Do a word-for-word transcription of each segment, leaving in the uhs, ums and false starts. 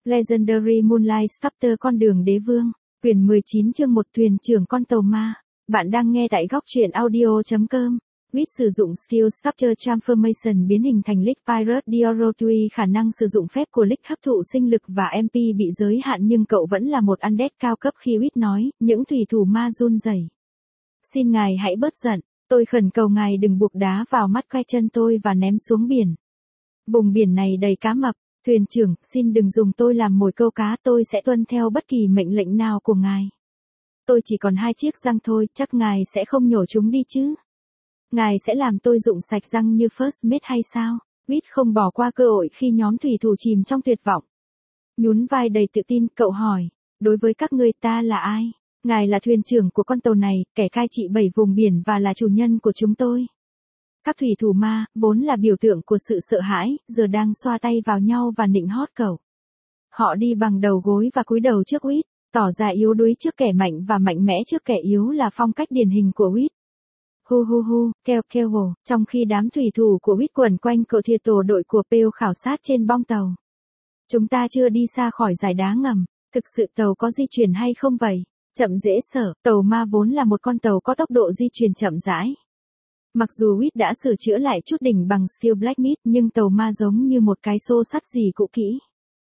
Legendary Moonlight Sculptor Con đường đế vương, quyển mười chín chương một thuyền trưởng con tàu ma. Bạn đang nghe tại góc truyện audio.com. Wit sử dụng Skill Sculpture Transformation biến hình thành Lick Pirate Diorotui, khả năng sử dụng phép của Lick hấp thụ sinh lực và em pê bị giới hạn, nhưng cậu vẫn là một undead cao cấp khi Wit nói, những thủy thủ ma run rẩy. Xin ngài hãy bớt giận, tôi khẩn cầu ngài đừng buộc đá vào mắt que chân tôi và ném xuống biển. Vùng biển này đầy cá mập, thuyền trưởng, xin đừng dùng tôi làm mồi câu cá, tôi sẽ tuân theo bất kỳ mệnh lệnh nào của ngài. Tôi chỉ còn hai chiếc răng thôi, chắc ngài sẽ không nhổ chúng đi chứ? Ngài sẽ làm tôi rụng sạch răng như First Mate hay sao? Wit không bỏ qua cơ hội khi nhóm thủy thủ chìm trong tuyệt vọng. Nhún vai đầy tự tin, cậu hỏi, đối với các ngươi ta là ai? Ngài là thuyền trưởng của con tàu này, kẻ cai trị bảy vùng biển và là chủ nhân của chúng tôi. Các thủy thủ ma, vốn là biểu tượng của sự sợ hãi, giờ đang xoa tay vào nhau và nịnh hót cậu. Họ đi bằng đầu gối và cúi đầu trước Wit, tỏ ra yếu đuối trước kẻ mạnh và mạnh mẽ trước kẻ yếu là phong cách điển hình của Wit. Hu hu hu, keo keo hồ, trong khi đám thủy thủ của Wit quẩn quanh cậu thì tổ đội của Pale khảo sát trên bong tàu. Chúng ta chưa đi xa khỏi dải đá ngầm, thực sự tàu có di chuyển hay không vậy? Chậm dễ sợ, tàu ma vốn là một con tàu có tốc độ di chuyển chậm rãi. Mặc dù Wit đã sửa chữa lại chút đỉnh bằng Steel Blacksmith, nhưng tàu ma giống như một cái xô sắt gì cũ kỹ.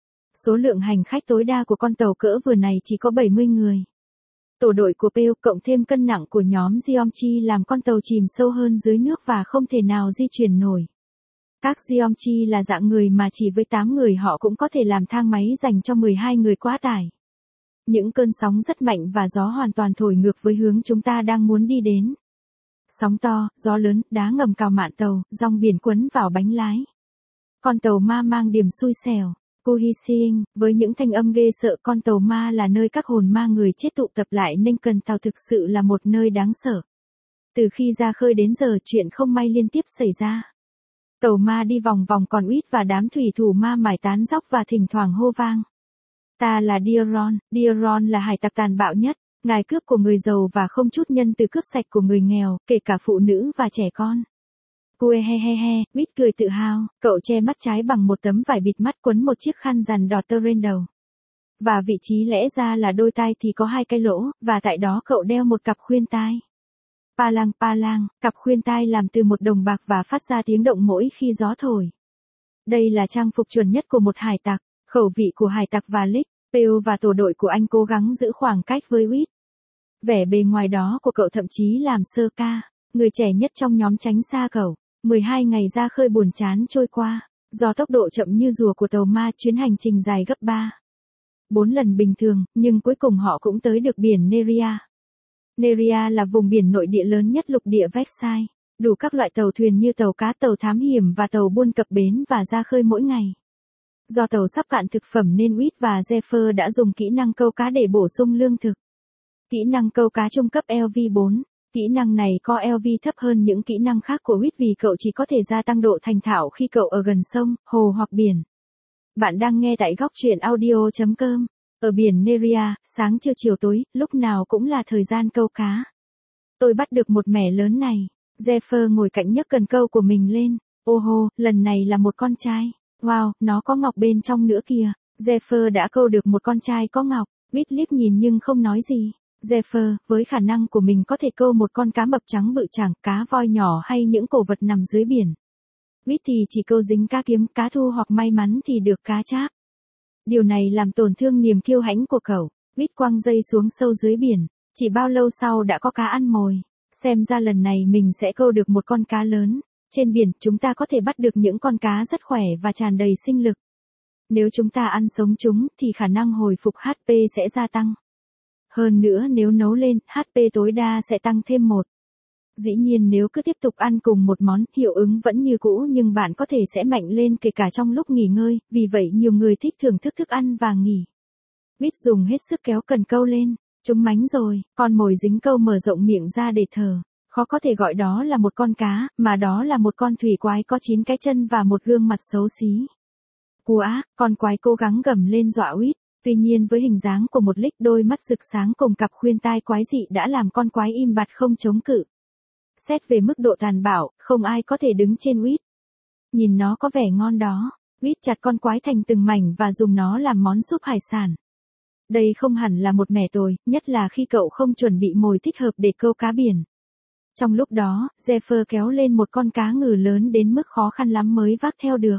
Số lượng hành khách tối đa của con tàu cỡ vừa này chỉ có bảy mươi người. Tổ đội của Pale cộng thêm cân nặng của nhóm Geomchi làm con tàu chìm sâu hơn dưới nước và không thể nào di chuyển nổi. Các Geomchi là dạng người mà chỉ với tám người họ cũng có thể làm thang máy dành cho mười hai người quá tải. Những cơn sóng rất mạnh và gió hoàn toàn thổi ngược với hướng chúng ta đang muốn đi đến. Sóng to, gió lớn, đá ngầm cào mạn tàu, dòng biển quấn vào bánh lái. Con tàu ma mang điểm xui xẻo. Kuhising, với những thanh âm ghê sợ, con tàu ma là nơi các hồn ma người chết tụ tập lại nên cần tàu thực sự là một nơi đáng sợ. Từ khi ra khơi đến giờ chuyện không may liên tiếp xảy ra. Tàu ma đi vòng vòng còn Wit và đám thủy thủ ma mải tán dóc và thỉnh thoảng hô vang. Ta là Dioron, Dioron là hải tặc tàn bạo nhất, ngài cướp của người giàu và không chút nhân từ cướp sạch của người nghèo, kể cả phụ nữ và trẻ con. Cue he he he, Wit cười tự hào, cậu che mắt trái bằng một tấm vải bịt mắt quấn một chiếc khăn rằn đỏ tơ lên đầu. Và vị trí lẽ ra là đôi tai thì có hai cái lỗ, và tại đó cậu đeo một cặp khuyên tai. Pa lang pa lang, cặp khuyên tai làm từ một đồng bạc và phát ra tiếng động mỗi khi gió thổi. Đây là trang phục chuẩn nhất của một hải tặc, khẩu vị của hải tặc và Lick, Pale và tổ đội của anh cố gắng giữ khoảng cách với Wit. Vẻ bề ngoài đó của cậu thậm chí làm Sơ Ca, người trẻ nhất trong nhóm, tránh xa cậu. mười hai ngày ra khơi buồn chán trôi qua, do tốc độ chậm như rùa của tàu ma, chuyến hành trình dài gấp ba bốn lần bình thường, nhưng cuối cùng họ cũng tới được biển Neria. Neria là vùng biển nội địa lớn nhất lục địa Vexai, đủ các loại tàu thuyền như tàu cá, tàu thám hiểm và tàu buôn cập bến và ra khơi mỗi ngày. Do tàu sắp cạn thực phẩm nên Wit và Zephyr đã dùng kỹ năng câu cá để bổ sung lương thực. Kỹ năng câu cá trung cấp L V bốn. Kỹ năng này có L V thấp hơn những kỹ năng khác của Wit vì cậu chỉ có thể gia tăng độ thành thạo khi cậu ở gần sông, hồ hoặc biển. Bạn đang nghe tại góc truyện audio.com. Ở biển Neria, sáng trưa chiều tối, lúc nào cũng là thời gian câu cá. Tôi bắt được một mẻ lớn này. Zephyr ngồi cạnh nhấc cần câu của mình lên. Ô hô, lần này là một con trai. Wow, nó có ngọc bên trong nữa kìa. Zephyr đã câu được một con trai có ngọc. Wit liếc nhìn nhưng không nói gì. Zephyr, với khả năng của mình có thể câu một con cá mập trắng bự chẳng, cá voi nhỏ hay những cổ vật nằm dưới biển. Wit thì chỉ câu dính cá kiếm, cá thu hoặc may mắn thì được cá cháp. Điều này làm tổn thương niềm kiêu hãnh của cậu. Wit quăng dây xuống sâu dưới biển, chỉ bao lâu sau đã có cá ăn mồi. Xem ra lần này mình sẽ câu được một con cá lớn. Trên biển, chúng ta có thể bắt được những con cá rất khỏe và tràn đầy sinh lực. Nếu chúng ta ăn sống chúng, thì khả năng hồi phục H P sẽ gia tăng. Hơn nữa nếu nấu lên, H P tối đa sẽ tăng thêm một. Dĩ nhiên nếu cứ tiếp tục ăn cùng một món, hiệu ứng vẫn như cũ nhưng bạn có thể sẽ mạnh lên kể cả trong lúc nghỉ ngơi, vì vậy nhiều người thích thưởng thức thức ăn và nghỉ. Wit dùng hết sức kéo cần câu lên, chúng mánh rồi, con mồi dính câu mở rộng miệng ra để thở. Khó có thể gọi đó là một con cá, mà đó là một con thủy quái có chín cái chân và một gương mặt xấu xí. Quá, con quái cố gắng gầm lên dọa Wit. Tuy nhiên với hình dáng của một Lick, đôi mắt rực sáng cùng cặp khuyên tai quái dị đã làm con quái im bặt không chống cự. Xét về mức độ tàn bạo, không ai có thể đứng trên Wit. Nhìn nó có vẻ ngon đó. Huyết chặt con quái thành từng mảnh và dùng nó làm món súp hải sản. Đây không hẳn là một mẻ tồi, nhất là khi cậu không chuẩn bị mồi thích hợp để câu cá biển. Trong lúc đó, Zephyr kéo lên một con cá ngừ lớn đến mức khó khăn lắm mới vác theo được.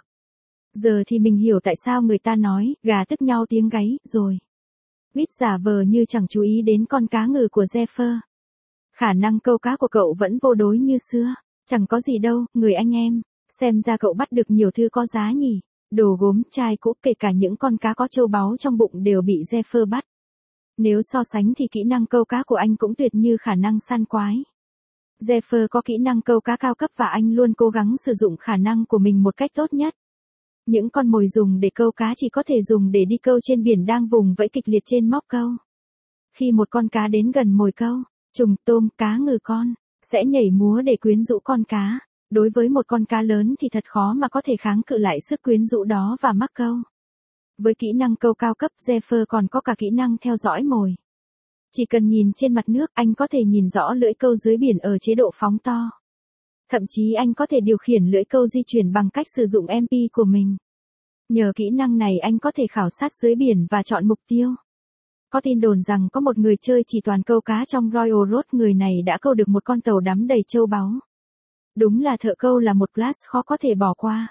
Giờ thì mình hiểu tại sao người ta nói, gà tức nhau tiếng gáy, rồi. Huyết giả vờ như chẳng chú ý đến con cá ngừ của Zephyr. Khả năng câu cá của cậu vẫn vô đối như xưa. Chẳng có gì đâu, người anh em. Xem ra cậu bắt được nhiều thứ có giá nhỉ. Đồ gốm, chai cũ, kể cả những con cá có châu báu trong bụng đều bị Zephyr bắt. Nếu so sánh thì kỹ năng câu cá của anh cũng tuyệt như khả năng săn quái. Zephyr có kỹ năng câu cá cao cấp và anh luôn cố gắng sử dụng khả năng của mình một cách tốt nhất. Những con mồi dùng để câu cá chỉ có thể dùng để đi câu trên biển đang vùng vẫy kịch liệt trên móc câu. Khi một con cá đến gần mồi câu, trùng, tôm, cá ngừ con, sẽ nhảy múa để quyến rũ con cá. Đối với một con cá lớn thì thật khó mà có thể kháng cự lại sức quyến rũ đó và mắc câu. Với kỹ năng câu cao cấp, Zephyr còn có cả kỹ năng theo dõi mồi. Chỉ cần nhìn trên mặt nước, anh có thể nhìn rõ lưỡi câu dưới biển ở chế độ phóng to. Thậm chí anh có thể điều khiển lưỡi câu di chuyển bằng cách sử dụng em pê của mình. Nhờ kỹ năng này anh có thể khảo sát dưới biển và chọn mục tiêu. Có tin đồn rằng có một người chơi chỉ toàn câu cá trong Royal Road, người này đã câu được một con tàu đắm đầy châu báu. Đúng là thợ câu là một class khó có thể bỏ qua.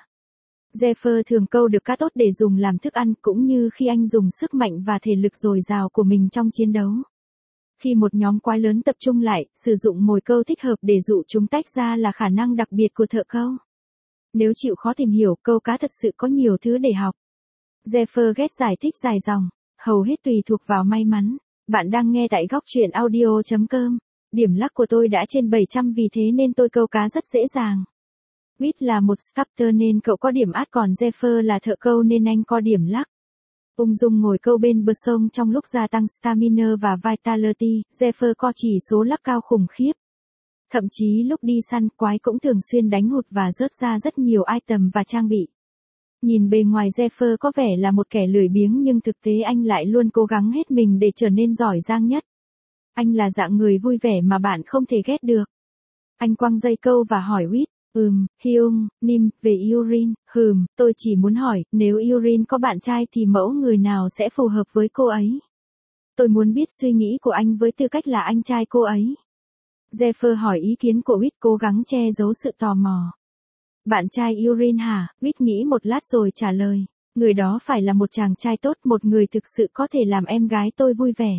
Zephyr thường câu được cá tốt để dùng làm thức ăn, cũng như khi anh dùng sức mạnh và thể lực dồi dào của mình trong chiến đấu. Khi một nhóm quái lớn tập trung lại, sử dụng mồi câu thích hợp để dụ chúng tách ra là khả năng đặc biệt của thợ câu. Nếu chịu khó tìm hiểu, câu cá thật sự có nhiều thứ để học. Zephyr ghét giải thích dài dòng, hầu hết tùy thuộc vào may mắn. Bạn đang nghe tại góc truyện audio chấm com. Điểm lắc của tôi đã trên bảy trăm, vì thế nên tôi câu cá rất dễ dàng. Whit là một sculptor nên cậu có điểm át, còn Zephyr là thợ câu nên anh có điểm lắc. Ung dung ngồi câu bên bờ sông trong lúc gia tăng stamina và vitality, Zephyr có chỉ số lắc cao khủng khiếp. Thậm chí lúc đi săn, quái cũng thường xuyên đánh hụt và rớt ra rất nhiều item và trang bị. Nhìn bề ngoài Zephyr có vẻ là một kẻ lười biếng, nhưng thực tế anh lại luôn cố gắng hết mình để trở nên giỏi giang nhất. Anh là dạng người vui vẻ mà bạn không thể ghét được. Anh quăng dây câu và hỏi Whit, ừm, Hyung, Nim, về Yurin, hừm, tôi chỉ muốn hỏi, nếu Yurin có bạn trai thì mẫu người nào sẽ phù hợp với cô ấy? Tôi muốn biết suy nghĩ của anh với tư cách là anh trai cô ấy. Zephyr hỏi ý kiến của Whit, cố gắng che giấu sự tò mò. Bạn trai Yurin hả? Whit nghĩ một lát rồi trả lời, người đó phải là một chàng trai tốt, một người thực sự có thể làm em gái tôi vui vẻ.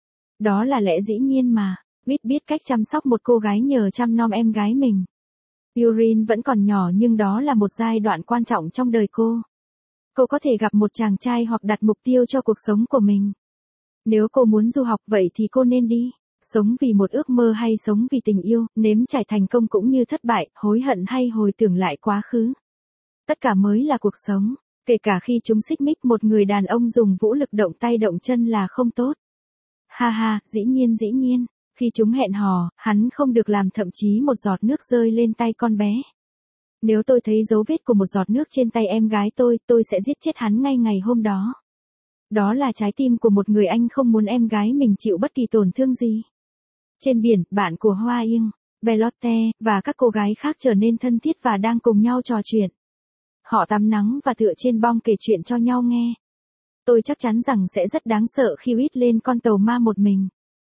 Đó là lẽ dĩ nhiên mà. Whit biết cách chăm sóc một cô gái nhờ chăm nom em gái mình. Yurin vẫn còn nhỏ nhưng đó là một giai đoạn quan trọng trong đời cô. Cô có thể gặp một chàng trai hoặc đặt mục tiêu cho cuộc sống của mình. Nếu cô muốn du học vậy thì cô nên đi. Sống vì một ước mơ hay sống vì tình yêu, nếm trải thành công cũng như thất bại, hối hận hay hồi tưởng lại quá khứ. Tất cả mới là cuộc sống. Kể cả khi chúng xích mích, một người đàn ông dùng vũ lực động tay động chân là không tốt. Ha ha, dĩ nhiên dĩ nhiên. Khi chúng hẹn hò, hắn không được làm thậm chí một giọt nước rơi lên tay con bé. Nếu tôi thấy dấu vết của một giọt nước trên tay em gái tôi, tôi sẽ giết chết hắn ngay ngày hôm đó. Đó là trái tim của một người anh không muốn em gái mình chịu bất kỳ tổn thương gì. Trên biển, bạn của Hoa Yên, Belote, và các cô gái khác trở nên thân thiết và đang cùng nhau trò chuyện. Họ tắm nắng và tựa trên bong kể chuyện cho nhau nghe. Tôi chắc chắn rằng sẽ rất đáng sợ khi Whit lên con tàu ma một mình.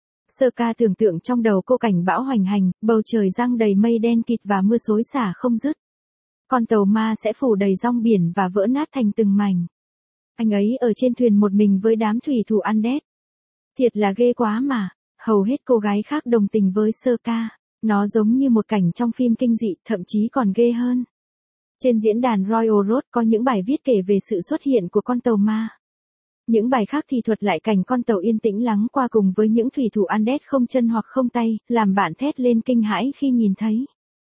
Sơ ca tưởng tượng trong đầu cô cảnh bão hoành hành, bầu trời giăng đầy mây đen kịt và mưa xối xả không dứt. Con tàu ma sẽ phủ đầy rong biển và vỡ nát thành từng mảnh. Anh ấy ở trên thuyền một mình với đám thủy thủ undead. Thiệt là ghê quá mà. Hầu hết cô gái khác đồng tình với sơ ca. Nó giống như một cảnh trong phim kinh dị, thậm chí còn ghê hơn. Trên diễn đàn Royal Road có những bài viết kể về sự xuất hiện của con tàu ma. Những bài khác thì thuật lại cảnh con tàu yên tĩnh lắng qua cùng với những thủy thủ undead không chân hoặc không tay, làm bạn thét lên kinh hãi khi nhìn thấy.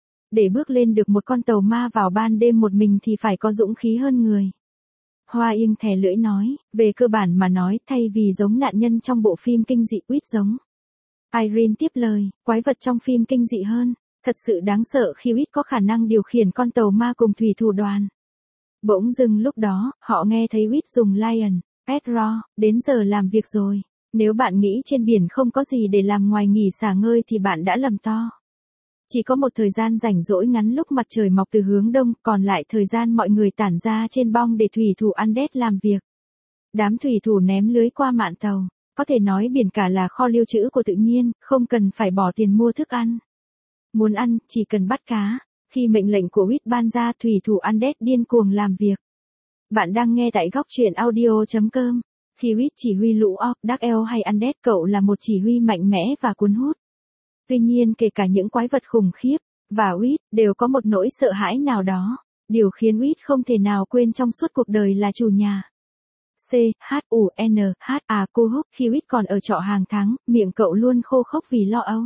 Để bước lên được một con tàu ma vào ban đêm một mình thì phải có dũng khí hơn người. Hoa Yên thè lưỡi nói, về cơ bản mà nói, thay vì giống nạn nhân trong bộ phim kinh dị, Whit giống. Irene tiếp lời, quái vật trong phim kinh dị hơn. Thật sự đáng sợ khi Whit có khả năng điều khiển con tàu ma cùng thủy thủ đoàn. Bỗng dưng lúc đó, họ nghe thấy Whit dùng Lion, Pedro, đến giờ làm việc rồi. Nếu bạn nghĩ trên biển không có gì để làm ngoài nghỉ xả ngơi thì bạn đã lầm to. Chỉ có một thời gian rảnh rỗi ngắn lúc mặt trời mọc từ hướng đông, còn lại thời gian mọi người tản ra trên bong để thủy thủ Undead làm việc. Đám thủy thủ ném lưới qua mạn tàu, có thể nói biển cả là kho lưu trữ của tự nhiên, không cần phải bỏ tiền mua thức ăn. Muốn ăn, chỉ cần bắt cá. Khi mệnh lệnh của Whit ban ra, thủy thủ Undead điên cuồng làm việc. Bạn đang nghe tại góc truyện audio chấm com. Khi Whit chỉ huy lũ Orc, Dark Elf hay Undead, cậu là một chỉ huy mạnh mẽ và cuốn hút. Tuy nhiên kể cả những quái vật khủng khiếp, và Whit, đều có một nỗi sợ hãi nào đó. Điều khiến Whit không thể nào quên trong suốt cuộc đời là chủ nhà. C, H, U, N, H, A, cô húc. Khi Whit còn ở trọ hàng tháng, miệng cậu luôn khô khốc vì lo âu.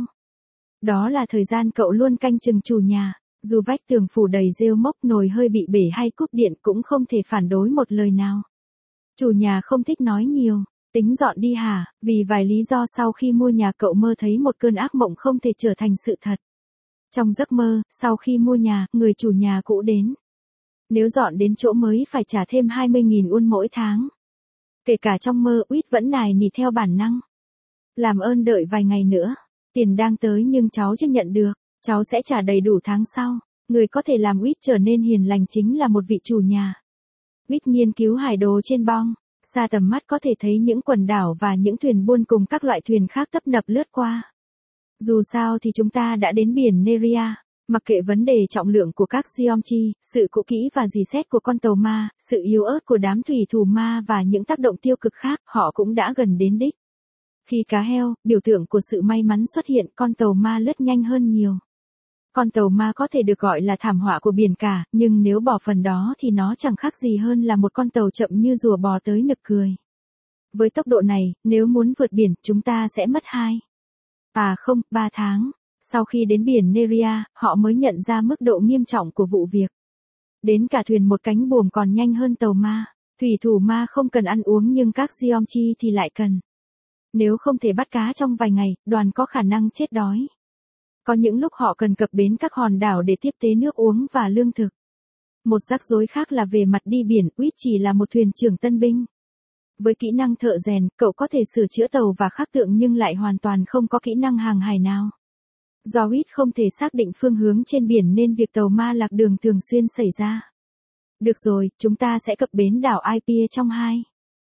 Đó là thời gian cậu luôn canh chừng chủ nhà. Dù vách tường phủ đầy rêu mốc, nồi hơi bị bể hay cúp điện cũng không thể phản đối một lời nào. Chủ nhà không thích nói nhiều. Tính dọn đi hả? Vì vài lý do sau khi mua nhà cậu mơ thấy một cơn ác mộng không thể trở thành sự thật. Trong giấc mơ, sau khi mua nhà, người chủ nhà cũ đến. Nếu dọn đến chỗ mới phải trả thêm hai mươi nghìn won mỗi tháng. Kể cả trong mơ, Whit vẫn nài nỉ theo bản năng. Làm ơn đợi vài ngày nữa. Tiền đang tới nhưng cháu chưa nhận được. Cháu sẽ trả đầy đủ tháng sau. Người có thể làm Whit trở nên hiền lành chính là một vị chủ nhà. Whit nghiên cứu hải đồ trên bong. Xa tầm mắt có thể thấy những quần đảo và những thuyền buôn cùng các loại thuyền khác tấp nập lướt qua. Dù sao thì chúng ta đã đến biển Neria. Mặc kệ vấn đề trọng lượng của các Geomchi, sự cũ kỹ và dì xét của con tàu ma, sự yếu ớt của đám thủy thủ ma và những tác động tiêu cực khác, họ cũng đã gần đến đích. Khi cá heo, biểu tượng của sự may mắn xuất hiện, con tàu ma lướt nhanh hơn nhiều. Con tàu ma có thể được gọi là thảm họa của biển cả, nhưng nếu bỏ phần đó thì nó chẳng khác gì hơn là một con tàu chậm như rùa bò tới nực cười. Với tốc độ này, nếu muốn vượt biển, chúng ta sẽ mất hai. À không, ba tháng. Sau khi đến biển Neria, họ mới nhận ra mức độ nghiêm trọng của vụ việc. Đến cả thuyền một cánh buồm còn nhanh hơn tàu ma. Thủy thủ ma không cần ăn uống nhưng các Geomchi thì lại cần. Nếu không thể bắt cá trong vài ngày, đoàn có khả năng chết đói. Có những lúc họ cần cập bến các hòn đảo để tiếp tế nước uống và lương thực. Một rắc rối khác là về mặt đi biển, Whit chỉ là một thuyền trưởng tân binh. Với kỹ năng thợ rèn, cậu có thể sửa chữa tàu và khắc tượng nhưng lại hoàn toàn không có kỹ năng hàng hải nào. Do Whit không thể xác định phương hướng trên biển nên việc tàu ma lạc đường thường xuyên xảy ra. Được rồi, chúng ta sẽ cập bến đảo Ipia trong hai.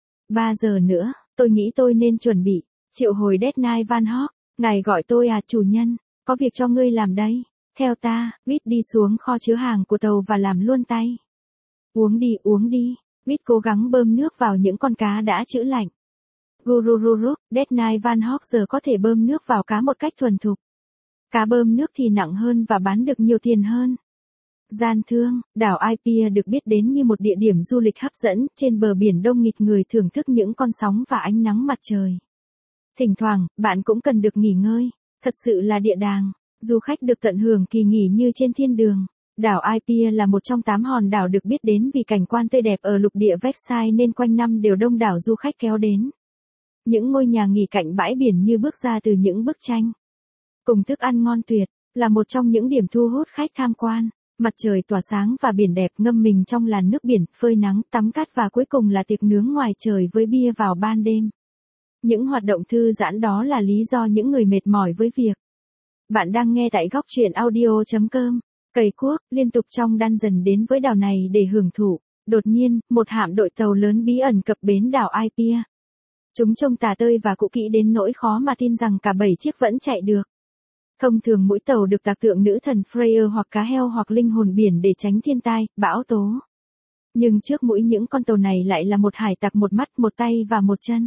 ba giờ nữa, tôi nghĩ tôi nên chuẩn bị. Triệu hồi Dead Knight Van Hawk, ngài gọi tôi à chủ nhân, có việc cho ngươi làm đây. Theo ta, Whit đi xuống kho chứa hàng của tàu và làm luôn tay. Uống đi, uống đi. Whit cố gắng bơm nước vào những con cá đã trữ lạnh. Gurururuk, Dead Knight Van Hawk giờ có thể bơm nước vào cá một cách thuần thục. Cá bơm nước thì nặng hơn và bán được nhiều tiền hơn. Gian thương, đảo Ipia được biết đến như một địa điểm du lịch hấp dẫn, trên bờ biển đông nghịt người thưởng thức những con sóng và ánh nắng mặt trời. Thỉnh thoảng, bạn cũng cần được nghỉ ngơi, thật sự là địa đàng, du khách được tận hưởng kỳ nghỉ như trên thiên đường. Đảo Ipia là một trong tám hòn đảo được biết đến vì cảnh quan tươi đẹp ở lục địa Vexai nên quanh năm đều đông đảo du khách kéo đến. Những ngôi nhà nghỉ cạnh bãi biển như bước ra từ những bức tranh. Cùng thức ăn ngon tuyệt, là một trong những điểm thu hút khách tham quan. Mặt trời tỏa sáng và biển đẹp, ngâm mình trong làn nước biển, phơi nắng, tắm cát và cuối cùng là tiệc nướng ngoài trời với bia vào ban đêm. Những hoạt động thư giãn đó là lý do những người mệt mỏi với việc. Bạn đang nghe tại góc truyện audio chấm com. Cày cuốc, liên tục trong đan dần đến với đảo này để hưởng thụ. Đột nhiên, một hạm đội tàu lớn bí ẩn cập bến đảo Ipia. Chúng trông tà tơi và cũ kỹ đến nỗi khó mà tin rằng cả bảy chiếc vẫn chạy được. Thông thường mỗi tàu được tạc tượng nữ thần Freyr hoặc cá heo hoặc linh hồn biển để tránh thiên tai, bão tố. Nhưng trước mũi những con tàu này lại là một hải tặc một mắt, một tay và một chân.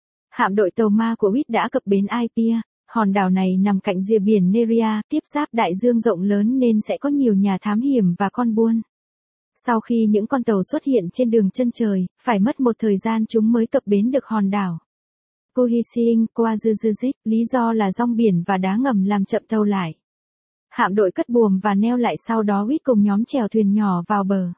Hạm đội tàu ma của Whit đã cập bến Ipia. Hòn đảo này nằm cạnh rìa biển Neria, tiếp giáp đại dương rộng lớn nên sẽ có nhiều nhà thám hiểm và con buôn. Sau khi những con tàu xuất hiện trên đường chân trời, phải mất một thời gian chúng mới cập bến được hòn đảo. Kuhising Kwazuzuzik, lý do là rong biển và đá ngầm làm chậm tàu lại. Hạm đội cất buồm và neo lại, sau đó Whit cùng nhóm chèo thuyền nhỏ vào bờ.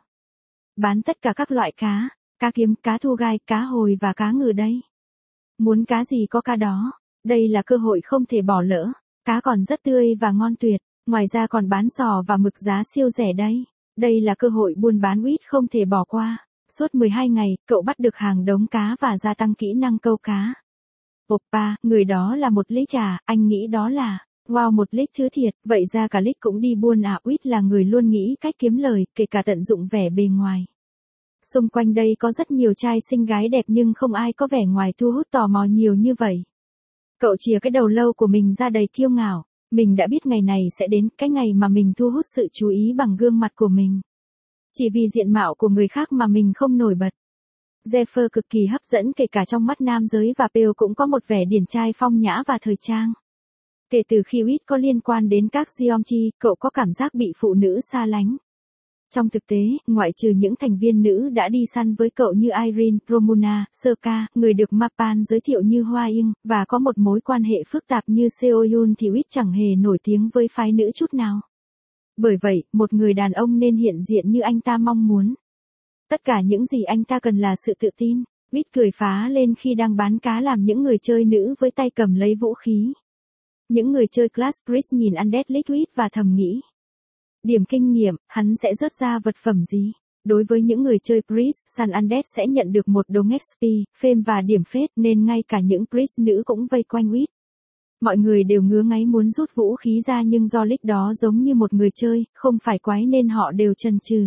Bán tất cả các loại cá, cá kiếm, cá thu gai, cá hồi và cá ngừ đây. Muốn cá gì có cá đó, đây là cơ hội không thể bỏ lỡ, cá còn rất tươi và ngon tuyệt, ngoài ra còn bán sò và mực giá siêu rẻ đây. Đây là cơ hội buôn bán Whit không thể bỏ qua. Suốt mười hai ngày, cậu bắt được hàng đống cá và gia tăng kỹ năng câu cá. Oppa, người đó là một lý trà, anh nghĩ đó là Wow, một lít thứ thiệt, vậy ra cả lít cũng đi buôn à? Uyết là người luôn nghĩ cách kiếm lời, kể cả tận dụng vẻ bề ngoài. Xung quanh đây có rất nhiều trai xinh gái đẹp nhưng không ai có vẻ ngoài thu hút tò mò nhiều như vậy. Cậu chìa cái đầu lâu của mình ra đầy kiêu ngạo. Mình đã biết ngày này sẽ đến, cái ngày mà mình thu hút sự chú ý bằng gương mặt của mình. Chỉ vì diện mạo của người khác mà mình không nổi bật. Jeffer cực kỳ hấp dẫn kể cả trong mắt nam giới và Pearl cũng có một vẻ điển trai phong nhã và thời trang. Kể từ khi Uyết có liên quan đến các Geomchi, cậu có cảm giác bị phụ nữ xa lánh. Trong thực tế, ngoại trừ những thành viên nữ đã đi săn với cậu như Irene, Romuna, Serka, người được Mapan giới thiệu như Hoa Yên, và có một mối quan hệ phức tạp như Seoyun thì Uyết chẳng hề nổi tiếng với phái nữ chút nào. Bởi vậy, một người đàn ông nên hiện diện như anh ta mong muốn. Tất cả những gì anh ta cần là sự tự tin. Uyết cười phá lên khi đang bán cá làm những người chơi nữ với tay cầm lấy vũ khí. Những người chơi Class Priest nhìn Undead Liquid và thầm nghĩ. Điểm kinh nghiệm, hắn sẽ rớt ra vật phẩm gì? Đối với những người chơi Priest, săn Undead sẽ nhận được một đống ích pê, fame và điểm phết nên ngay cả những Priest nữ cũng vây quanh Uyết. Mọi người đều ngứa ngáy muốn rút vũ khí ra nhưng do Lick đó giống như một người chơi, không phải quái nên họ đều chần chừ.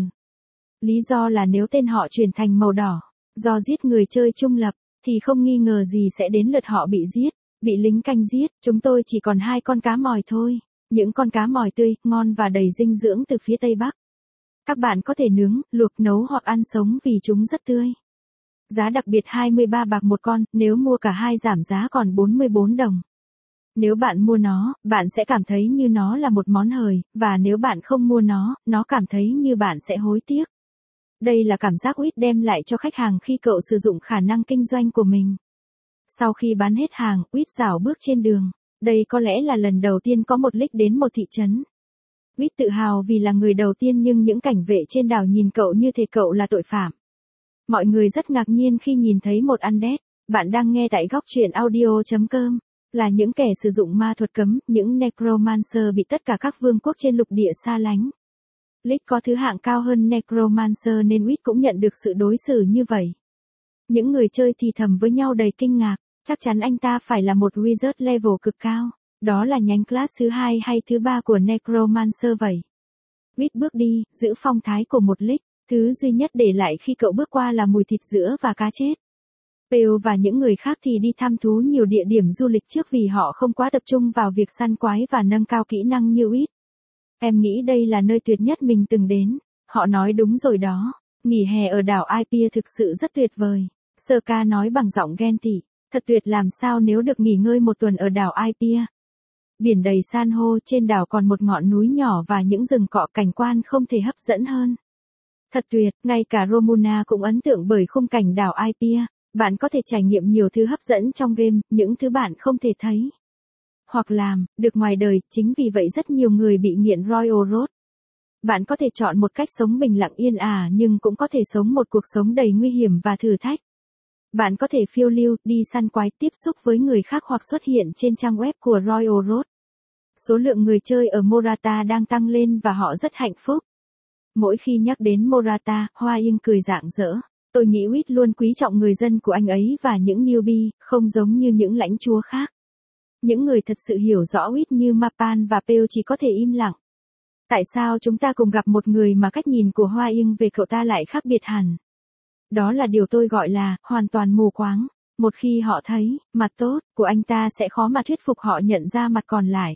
Lý do là nếu tên họ chuyển thành màu đỏ, do giết người chơi trung lập, thì không nghi ngờ gì sẽ đến lượt họ bị giết, bị lính canh giết. Chúng tôi chỉ còn hai con cá mòi thôi. Những con cá mòi tươi, ngon và đầy dinh dưỡng từ phía Tây Bắc. Các bạn có thể nướng, luộc nấu hoặc ăn sống vì chúng rất tươi. Giá đặc biệt hai mươi ba bạc một con, nếu mua cả hai giảm giá còn bốn mươi bốn đồng. Nếu bạn mua nó, bạn sẽ cảm thấy như nó là một món hời, và nếu bạn không mua nó, nó cảm thấy như bạn sẽ hối tiếc. Đây là cảm giác Uyết đem lại cho khách hàng khi cậu sử dụng khả năng kinh doanh của mình. Sau khi bán hết hàng, Uyết rảo bước trên đường. Đây có lẽ là lần đầu tiên có một Lick đến một thị trấn. Uyết tự hào vì là người đầu tiên nhưng những cảnh vệ trên đảo nhìn cậu như thể cậu là tội phạm. Mọi người rất ngạc nhiên khi nhìn thấy một Undead. Bạn đang nghe tại góc truyện audio chấm com. Là những kẻ sử dụng ma thuật cấm, những Necromancer bị tất cả các vương quốc trên lục địa xa lánh. Lick có thứ hạng cao hơn Necromancer nên Uyết cũng nhận được sự đối xử như vậy. Những người chơi thì thầm với nhau đầy kinh ngạc. Chắc chắn anh ta phải là một wizard level cực cao. Đó là nhánh class thứ hai hay thứ ba của Necromancer vậy. Uyết bước đi, giữ phong thái của một Lick. Thứ duy nhất để lại khi cậu bước qua là mùi thịt sữa và cá chết. Pearl và những người khác thì đi thăm thú nhiều địa điểm du lịch trước vì họ không quá tập trung vào việc săn quái và nâng cao kỹ năng như Uyết. Em nghĩ đây là nơi tuyệt nhất mình từng đến. Họ nói đúng rồi đó. Nghỉ hè ở đảo Ipia thực sự rất tuyệt vời. Serka nói bằng giọng ghen tị. Thật tuyệt làm sao nếu được nghỉ ngơi một tuần ở đảo Ipia. Biển đầy san hô, trên đảo còn một ngọn núi nhỏ và những rừng cọ, cảnh quan không thể hấp dẫn hơn. Thật tuyệt, ngay cả Romuna cũng ấn tượng bởi khung cảnh đảo Ipia. Bạn có thể trải nghiệm nhiều thứ hấp dẫn trong game, những thứ bạn không thể thấy hoặc làm được ngoài đời, chính vì vậy rất nhiều người bị nghiện Royal Road. Bạn có thể chọn một cách sống bình lặng yên ả nhưng cũng có thể sống một cuộc sống đầy nguy hiểm và thử thách. Bạn có thể phiêu lưu, đi săn quái, tiếp xúc với người khác hoặc xuất hiện trên trang web của Royal Road. Số lượng người chơi ở Morata đang tăng lên và họ rất hạnh phúc. Mỗi khi nhắc đến Morata, Hoa Yên cười rạng rỡ. Tôi nghĩ Uyết luôn quý trọng người dân của anh ấy và những newbie, không giống như những lãnh chúa khác. Những người thật sự hiểu rõ Uyết như Mapan và Pearl chỉ có thể im lặng. Tại sao chúng ta cùng gặp một người mà cách nhìn của Hoa Yên về cậu ta lại khác biệt hẳn? Đó là điều tôi gọi là, hoàn toàn mù quáng. Một khi họ thấy, mặt tốt, của anh ta sẽ khó mà thuyết phục họ nhận ra mặt còn lại.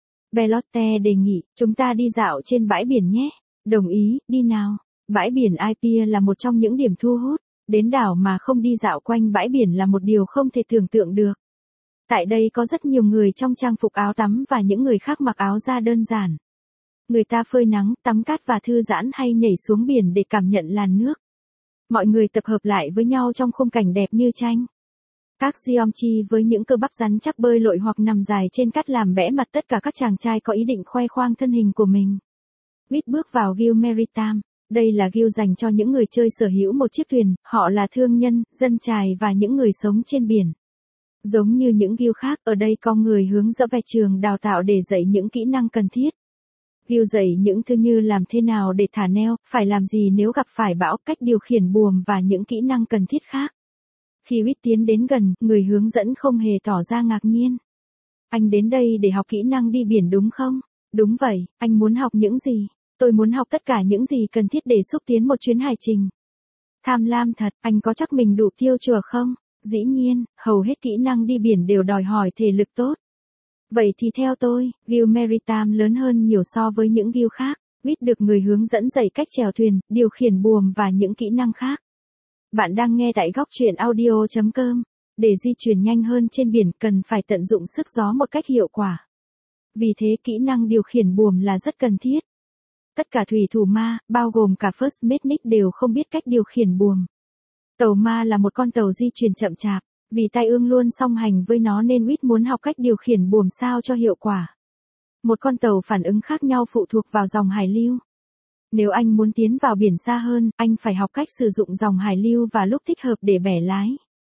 Belote đề nghị, chúng ta đi dạo trên bãi biển nhé. Đồng ý, đi nào. Bãi biển Ipia là một trong những điểm thu hút. Đến đảo mà không đi dạo quanh bãi biển là một điều không thể tưởng tượng được. Tại đây có rất nhiều người trong trang phục áo tắm và những người khác mặc áo da đơn giản. Người ta phơi nắng, tắm cát và thư giãn hay nhảy xuống biển để cảm nhận làn nước. Mọi người tập hợp lại với nhau trong khung cảnh đẹp như tranh. Các Geomchi với những cơ bắp rắn chắc bơi lội hoặc nằm dài trên cát làm bẽ mặt tất cả các chàng trai có ý định khoe khoang thân hình của mình. Uyết bước vào Guild Maritime. Đây là guild dành cho những người chơi sở hữu một chiếc thuyền, họ là thương nhân, dân chài và những người sống trên biển. Giống như những guild khác, ở đây có người hướng dẫn về trường đào tạo để dạy những kỹ năng cần thiết. Guild dạy những thứ như làm thế nào để thả neo, phải làm gì nếu gặp phải bão, cách điều khiển buồm và những kỹ năng cần thiết khác. Khi Uyết tiến đến gần, người hướng dẫn không hề tỏ ra ngạc nhiên. Anh đến đây để học kỹ năng đi biển đúng không? Đúng vậy, anh muốn học những gì? Tôi muốn học tất cả những gì cần thiết để xúc tiến một chuyến hải trình. Tham lam thật, anh có chắc mình đủ tiêu chuẩn không? Dĩ nhiên, hầu hết kỹ năng đi biển đều đòi hỏi thể lực tốt. Vậy thì theo tôi, Guild Maritime lớn hơn nhiều so với những guild khác. Biết được người hướng dẫn dạy cách chèo thuyền, điều khiển buồm và những kỹ năng khác. Bạn đang nghe tại góc truyện audio chấm com. Để di chuyển nhanh hơn trên biển cần phải tận dụng sức gió một cách hiệu quả. Vì thế kỹ năng điều khiển buồm là rất cần thiết. Tất cả thủy thủ ma, bao gồm cả First Mate Nick đều không biết cách điều khiển buồm. Tàu ma là một con tàu di chuyển chậm chạp, vì tai ương luôn song hành với nó nên Whit muốn học cách điều khiển buồm sao cho hiệu quả. Một con tàu phản ứng khác nhau phụ thuộc vào dòng hải lưu. Nếu anh muốn tiến vào biển xa hơn, anh phải học cách sử dụng dòng hải lưu và lúc thích hợp để bẻ lái.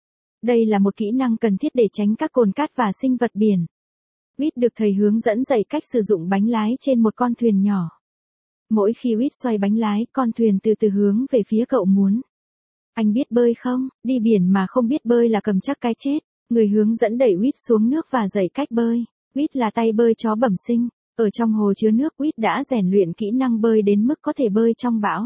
Đây là một kỹ năng cần thiết để tránh các cồn cát và sinh vật biển. Whit được thầy hướng dẫn dạy cách sử dụng bánh lái trên một con thuyền nhỏ. Mỗi khi Whit xoay bánh lái, con thuyền từ từ hướng về phía cậu muốn. Anh biết bơi không? Đi biển mà không biết bơi là cầm chắc cái chết. Người hướng dẫn đẩy Whit xuống nước và dạy cách bơi. Whit là tay bơi chó bẩm sinh. Ở trong hồ chứa nước, Whit đã rèn luyện kỹ năng bơi đến mức có thể bơi trong bão.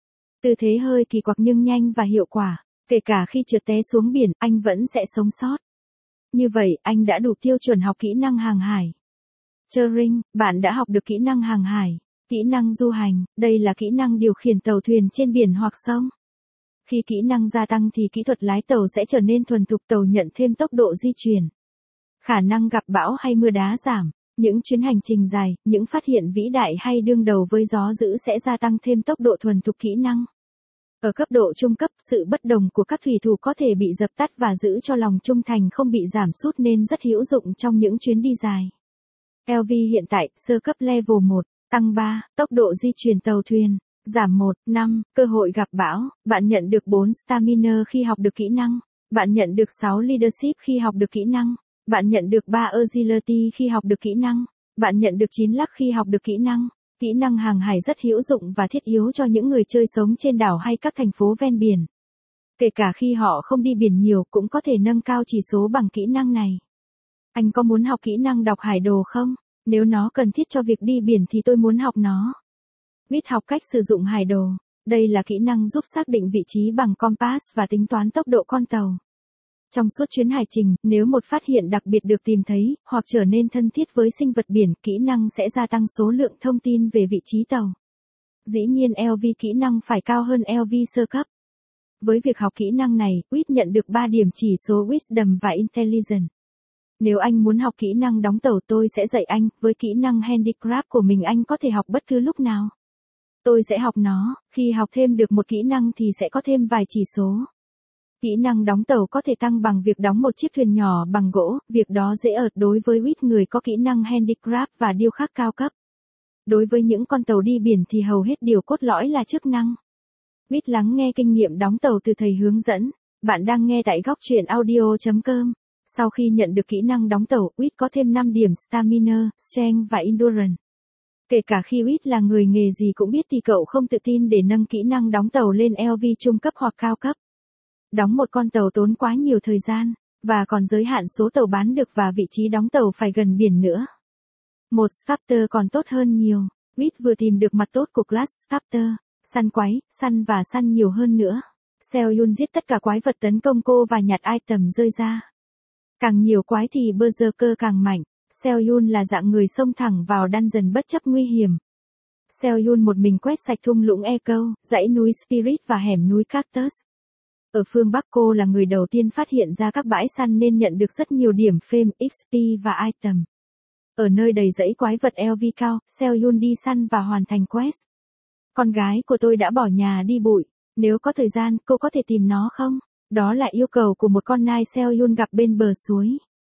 Tư thế hơi kỳ quặc nhưng nhanh và hiệu quả. Kể cả khi trượt té xuống biển, anh vẫn sẽ sống sót. Như vậy, anh đã đủ tiêu chuẩn học kỹ năng hàng hải. Cheering, bạn đã học được kỹ năng hàng hải. Kỹ năng du hành, đây là kỹ năng điều khiển tàu thuyền trên biển hoặc sông. Khi kỹ năng gia tăng thì kỹ thuật lái tàu sẽ trở nên thuần thục, tàu nhận thêm tốc độ di chuyển. Khả năng gặp bão hay mưa đá giảm. Những chuyến hành trình dài, những phát hiện vĩ đại hay đương đầu với gió dữ sẽ gia tăng thêm tốc độ thuần thục kỹ năng. Ở cấp độ trung cấp, sự bất đồng của các thủy thủ có thể bị dập tắt và giữ cho lòng trung thành không bị giảm sút nên rất hữu dụng trong những chuyến đi dài. lờ vê hiện tại, sơ cấp level một, tăng ba, tốc độ di chuyển tàu thuyền, giảm một, năm, cơ hội gặp bão, bạn nhận được bốn stamina khi học được kỹ năng, bạn nhận được sáu leadership khi học được kỹ năng, bạn nhận được ba agility khi học được kỹ năng, bạn nhận được chín luck khi học được kỹ năng. Kỹ năng hàng hải rất hữu dụng và thiết yếu cho những người chơi sống trên đảo hay các thành phố ven biển. Kể cả khi họ không đi biển nhiều cũng có thể nâng cao chỉ số bằng kỹ năng này. Anh có muốn học kỹ năng đọc hải đồ không? Nếu nó cần thiết cho việc đi biển thì tôi muốn học nó. Biết học cách sử dụng hải đồ. Đây là kỹ năng giúp xác định vị trí bằng compass và tính toán tốc độ con tàu. Trong suốt chuyến hải trình, nếu một phát hiện đặc biệt được tìm thấy, hoặc trở nên thân thiết với sinh vật biển, kỹ năng sẽ gia tăng số lượng thông tin về vị trí tàu. Dĩ nhiên lờ vê kỹ năng phải cao hơn lờ vê sơ cấp. Với việc học kỹ năng này, Whit nhận được ba điểm chỉ số Wisdom và Intelligence. Nếu anh muốn học kỹ năng đóng tàu tôi sẽ dạy anh, với kỹ năng handicraft của mình anh có thể học bất cứ lúc nào. Tôi sẽ học nó, khi học thêm được một kỹ năng thì sẽ có thêm vài chỉ số. Kỹ năng đóng tàu có thể tăng bằng việc đóng một chiếc thuyền nhỏ bằng gỗ, việc đó dễ ợt đối với Whit người có kỹ năng handicraft và điêu khắc cao cấp. Đối với những con tàu đi biển thì hầu hết điều cốt lõi là chức năng. Whit lắng nghe kinh nghiệm đóng tàu từ thầy hướng dẫn. Bạn đang nghe tại góc truyện audio chấm com. Sau khi nhận được kỹ năng đóng tàu, Whit có thêm năm điểm stamina, strength và endurance. Kể cả khi Whit là người nghề gì cũng biết thì cậu không tự tin để nâng kỹ năng đóng tàu lên lờ vê trung cấp hoặc cao cấp. Đóng một con tàu tốn quá nhiều thời gian, và còn giới hạn số tàu bán được và vị trí đóng tàu phải gần biển nữa. Một Sculptor còn tốt hơn nhiều. Whit vừa tìm được mặt tốt của class Sculptor, săn quái, săn và săn nhiều hơn nữa. Selyun giết tất cả quái vật tấn công cô và nhặt item rơi ra. Càng nhiều quái thì Berserker càng mạnh. Selyun là dạng người xông thẳng vào dungeon bất chấp nguy hiểm. Selyun một mình quét sạch thung lũng Echo, dãy núi Spirit và hẻm núi Cactus. Ở phương Bắc cô là người đầu tiên phát hiện ra các bãi săn nên nhận được rất nhiều điểm fame, ích pê và item. Ở nơi đầy dãy quái vật lờ vê cao, Selyun đi săn và hoàn thành quest. Con gái của tôi đã bỏ nhà đi bụi. Nếu có thời gian, cô có thể tìm nó không? Đó là yêu cầu của một con nai Selyun gặp bên bờ suối.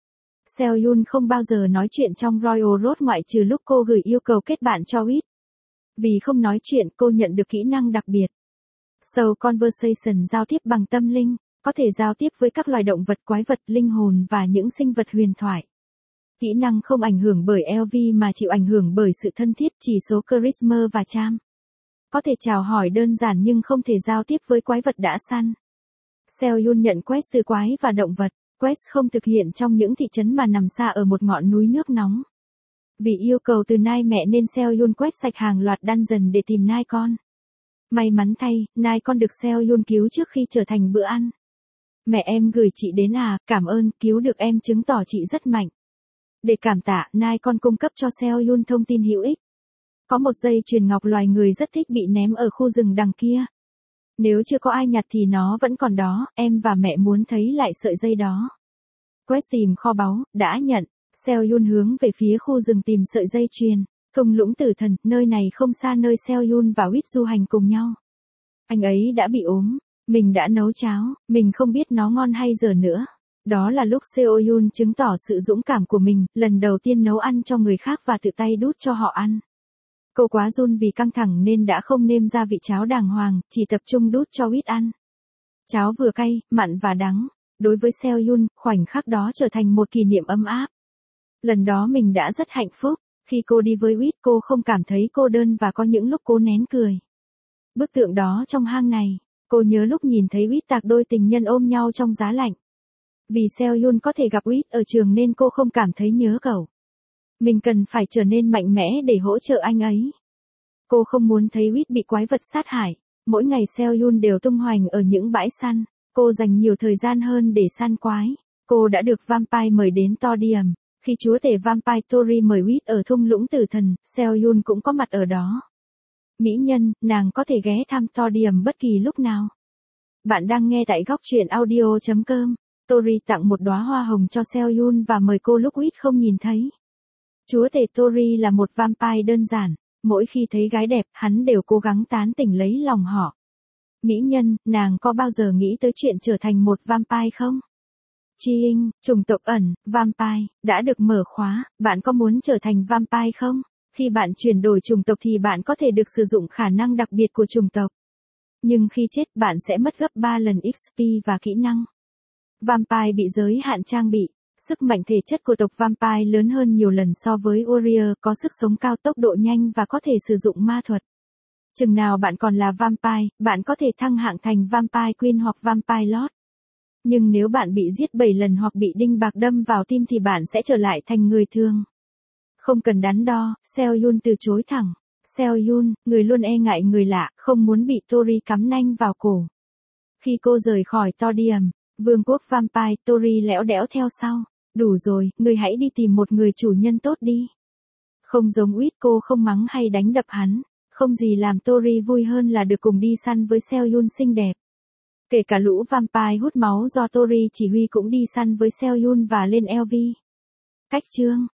Selyun không bao giờ nói chuyện trong Royal Road ngoại trừ lúc cô gửi yêu cầu kết bạn cho Whit. Vì không nói chuyện, cô nhận được kỹ năng đặc biệt. Soul Conversation giao tiếp bằng tâm linh, có thể giao tiếp với các loài động vật, quái vật, linh hồn và những sinh vật huyền thoại. Kỹ năng không ảnh hưởng bởi lờ vê mà chịu ảnh hưởng bởi sự thân thiết, chỉ số charisma và charm. Có thể chào hỏi đơn giản nhưng không thể giao tiếp với quái vật đã săn. Selyun nhận quest từ quái và động vật. Quest không thực hiện trong những thị trấn mà nằm xa ở một ngọn núi nước nóng. Vì yêu cầu từ Nai mẹ nên Seohyun quét sạch hàng loạt dungeon để tìm Nai con. May mắn thay, Nai con được Seohyun cứu trước khi trở thành bữa ăn. Mẹ em gửi chị đến à, cảm ơn, cứu được em chứng tỏ chị rất mạnh. Để cảm tạ, Nai con cung cấp cho Seohyun thông tin hữu ích. Có một dây chuyền ngọc loài người rất thích bị ném ở khu rừng đằng kia. Nếu chưa có ai nhặt thì nó vẫn còn đó, em và mẹ muốn thấy lại sợi dây đó. Quest tìm kho báu, đã nhận. Seohyun hướng về phía khu rừng tìm sợi dây chuyền. Thung lũng tử thần, nơi này không xa nơi Seohyun và Wit du hành cùng nhau. Anh ấy đã bị ốm. Mình đã nấu cháo, mình không biết nó ngon hay dở nữa. Đó là lúc Seohyun chứng tỏ sự dũng cảm của mình, lần đầu tiên nấu ăn cho người khác và tự tay đút cho họ ăn. Cô quá run vì căng thẳng nên đã không nêm gia vị cháo đàng hoàng, chỉ tập trung đút cho Wit ăn. Cháo vừa cay, mặn và đắng. Đối với Seohyun, khoảnh khắc đó trở thành một kỷ niệm ấm áp. Lần đó mình đã rất hạnh phúc. Khi cô đi với Wit cô không cảm thấy cô đơn và có những lúc cô nén cười. Bức tượng đó trong hang này, cô nhớ lúc nhìn thấy Wit tạc đôi tình nhân ôm nhau trong giá lạnh. Vì Seohyun có thể gặp Wit ở trường nên cô không cảm thấy nhớ cậu. Mình cần phải trở nên mạnh mẽ để hỗ trợ anh ấy. Cô không muốn thấy Wit bị quái vật sát hại. Mỗi ngày Seohyun đều tung hoành ở những bãi săn. Cô dành nhiều thời gian hơn để săn quái. Cô đã được Vampire mời đến Todium. Khi chúa tể Vampire Tori mời Wit ở thung lũng tử thần, Seohyun cũng có mặt ở đó. Mỹ nhân, nàng có thể ghé thăm Todium bất kỳ lúc nào. Bạn đang nghe tại góc truyện audio chấm com. Tori tặng một đóa hoa hồng cho Seohyun và mời cô lúc Wit không nhìn thấy. Chúa tể Tori là một vampire đơn giản. Mỗi khi thấy gái đẹp, hắn đều cố gắng tán tỉnh lấy lòng họ. Mỹ nhân, nàng có bao giờ nghĩ tới chuyện trở thành một vampire không? Chi-ing, chủng tộc ẩn, vampire, đã được mở khóa, bạn có muốn trở thành vampire không? Khi bạn chuyển đổi chủng tộc thì bạn có thể được sử dụng khả năng đặc biệt của chủng tộc. Nhưng khi chết bạn sẽ mất gấp ba lần ích pê và kỹ năng. Vampire bị giới hạn trang bị. Sức mạnh thể chất của tộc Vampire lớn hơn nhiều lần so với Warrior, có sức sống cao, tốc độ nhanh và có thể sử dụng ma thuật. Chừng nào bạn còn là Vampire, bạn có thể thăng hạng thành Vampire Queen hoặc Vampire Lord. Nhưng nếu bạn bị giết bảy lần hoặc bị đinh bạc đâm vào tim thì bạn sẽ trở lại thành người thường. Không cần đắn đo, Seohyun từ chối thẳng. Seohyun, người luôn e ngại người lạ, không muốn bị Tori cắm nanh vào cổ. Khi cô rời khỏi Todium, vương quốc Vampire, Tori lẽo đẽo theo sau. Đủ rồi, người hãy đi tìm một người chủ nhân tốt đi. Không giống Wit, cô không mắng hay đánh đập hắn. Không gì làm Tori vui hơn là được cùng đi săn với Seohyun xinh đẹp. Kể cả lũ Vampire hút máu do Tori chỉ huy cũng đi săn với Seohyun và lên lờ vê. Cách chương